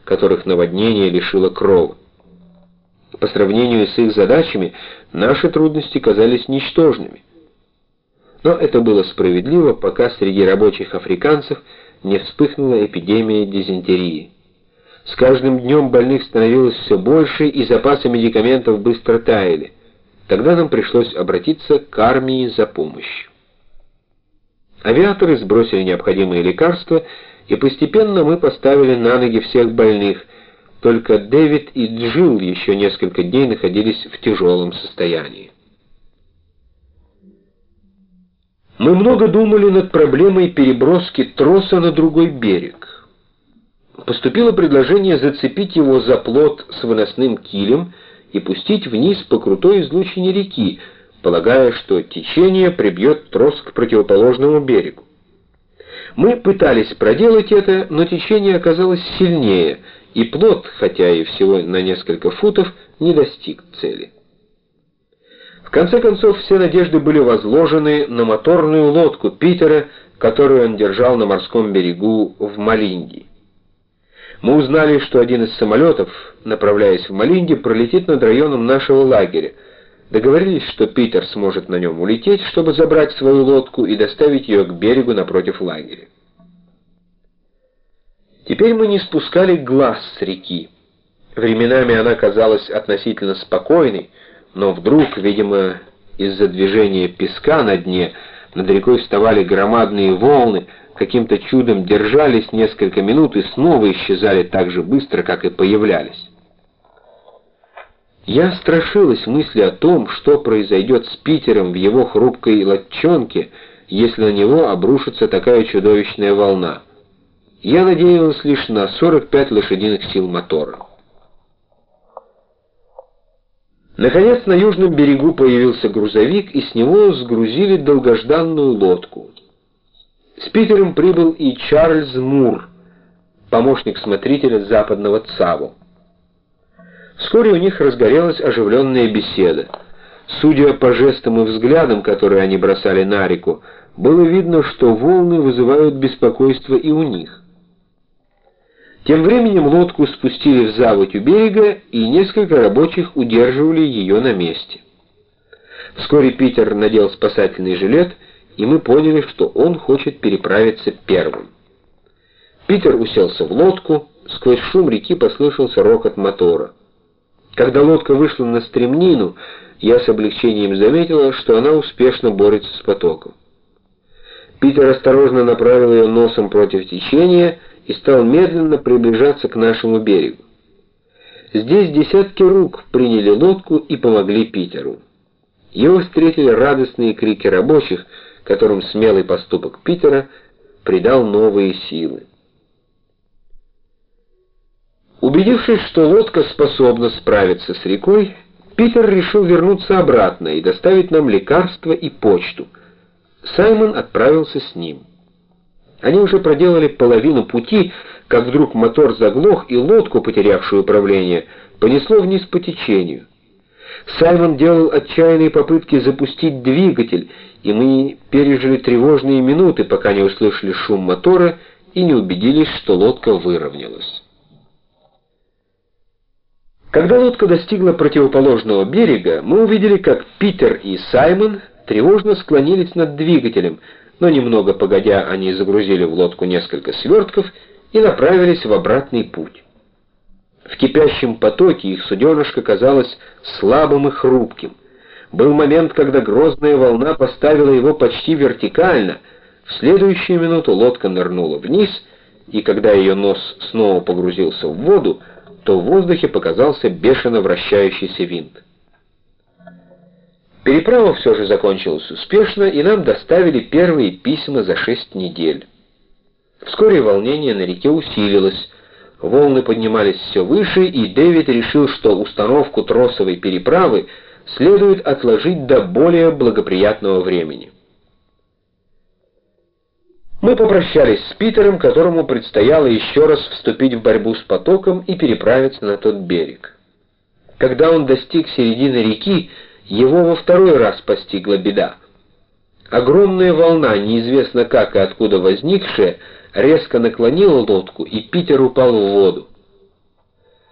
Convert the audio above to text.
которых наводнение лишило крова. По сравнению с их задачами, наши трудности казались ничтожными. Но это было справедливо, пока среди рабочих африканцев не вспыхнула эпидемия дизентерии. С каждым днем больных становилось все больше, и запасы медикаментов быстро таяли. Тогда нам пришлось обратиться к армии за помощью. Авиаторы сбросили необходимые лекарства, и постепенно мы поставили на ноги всех больных. Только Дэвид и Джилл еще несколько дней находились в тяжелом состоянии. Мы много думали над проблемой переброски троса на другой берег. Поступило предложение зацепить его за плот с выносным килем и пустить вниз по крутой излучине реки, полагая, что течение прибьет трос к противоположному берегу. Мы пытались проделать это, но течение оказалось сильнее, и плот, хотя и всего на несколько футов, не достиг цели. В конце концов, все надежды были возложены на моторную лодку Питера, которую он держал на морском берегу в Малинди. Мы узнали, что один из самолетов, направляясь в Малинди, пролетит над районом нашего лагеря. Договорились, что Питер сможет на нем улететь, чтобы забрать свою лодку и доставить ее к берегу напротив лагеря. Теперь мы не спускали глаз с реки. Временами она казалась относительно спокойной, но вдруг, видимо, из-за движения песка на дне, над рекой вставали громадные волны, каким-то чудом держались несколько минут и снова исчезали так же быстро, как и появлялись. Я страшилась мысли о том, что произойдет с Питером в его хрупкой лодчонке, если на него обрушится такая чудовищная волна. Я надеялась лишь на 45 лошадиных сил мотора. Наконец, на южном берегу появился грузовик, и с него сгрузили долгожданную лодку. С Питером прибыл и Чарльз Мур, помощник смотрителя западного ЦАВу. Вскоре у них разгорелась оживленная беседа. Судя по жестам и взглядам, которые они бросали на реку, было видно, что волны вызывают беспокойство и у них. Тем временем лодку спустили в заводь у берега, и несколько рабочих удерживали ее на месте. Вскоре Питер надел спасательный жилет, и мы поняли, что он хочет переправиться первым. Питер уселся в лодку, сквозь шум реки послышался рокот мотора. Когда лодка вышла на стремнину, я с облегчением заметила, что она успешно борется с потоком. Питер осторожно направил ее носом против течения и стал медленно приближаться к нашему берегу. Здесь десятки рук приняли лодку и помогли Питеру. Его встретили радостные крики рабочих, которым смелый поступок Питера придал новые силы. Убедившись, что лодка способна справиться с рекой, Питер решил вернуться обратно и доставить нам лекарства и почту. Саймон отправился с ним. Они уже проделали половину пути, как вдруг мотор заглох, и лодку, потерявшую управление, понесло вниз по течению. Саймон делал отчаянные попытки запустить двигатель, и мы пережили тревожные минуты, пока не услышали шум мотора и не убедились, что лодка выровнялась. Когда лодка достигла противоположного берега, мы увидели, как Питер и Саймон тревожно склонились над двигателем, но немного погодя они загрузили в лодку несколько свертков и направились в обратный путь. В кипящем потоке их суденышко казалось слабым и хрупким. Был момент, когда грозная волна поставила его почти вертикально. В следующую минуту лодка нырнула вниз, и когда ее нос снова погрузился в воду, то в воздухе показался бешено вращающийся винт. Переправа все же закончилась успешно, и нам доставили первые письма за 6 недель. Вскоре волнение на реке усилилось, волны поднимались все выше, и Дэвид решил, что установку тросовой переправы следует отложить до более благоприятного времени. Мы попрощались с Питером, которому предстояло еще раз вступить в борьбу с потоком и переправиться на тот берег. Когда он достиг середины реки, его во второй раз постигла беда. Огромная волна, неизвестно как и откуда возникшая, резко наклонила лодку, и Питер упал в воду.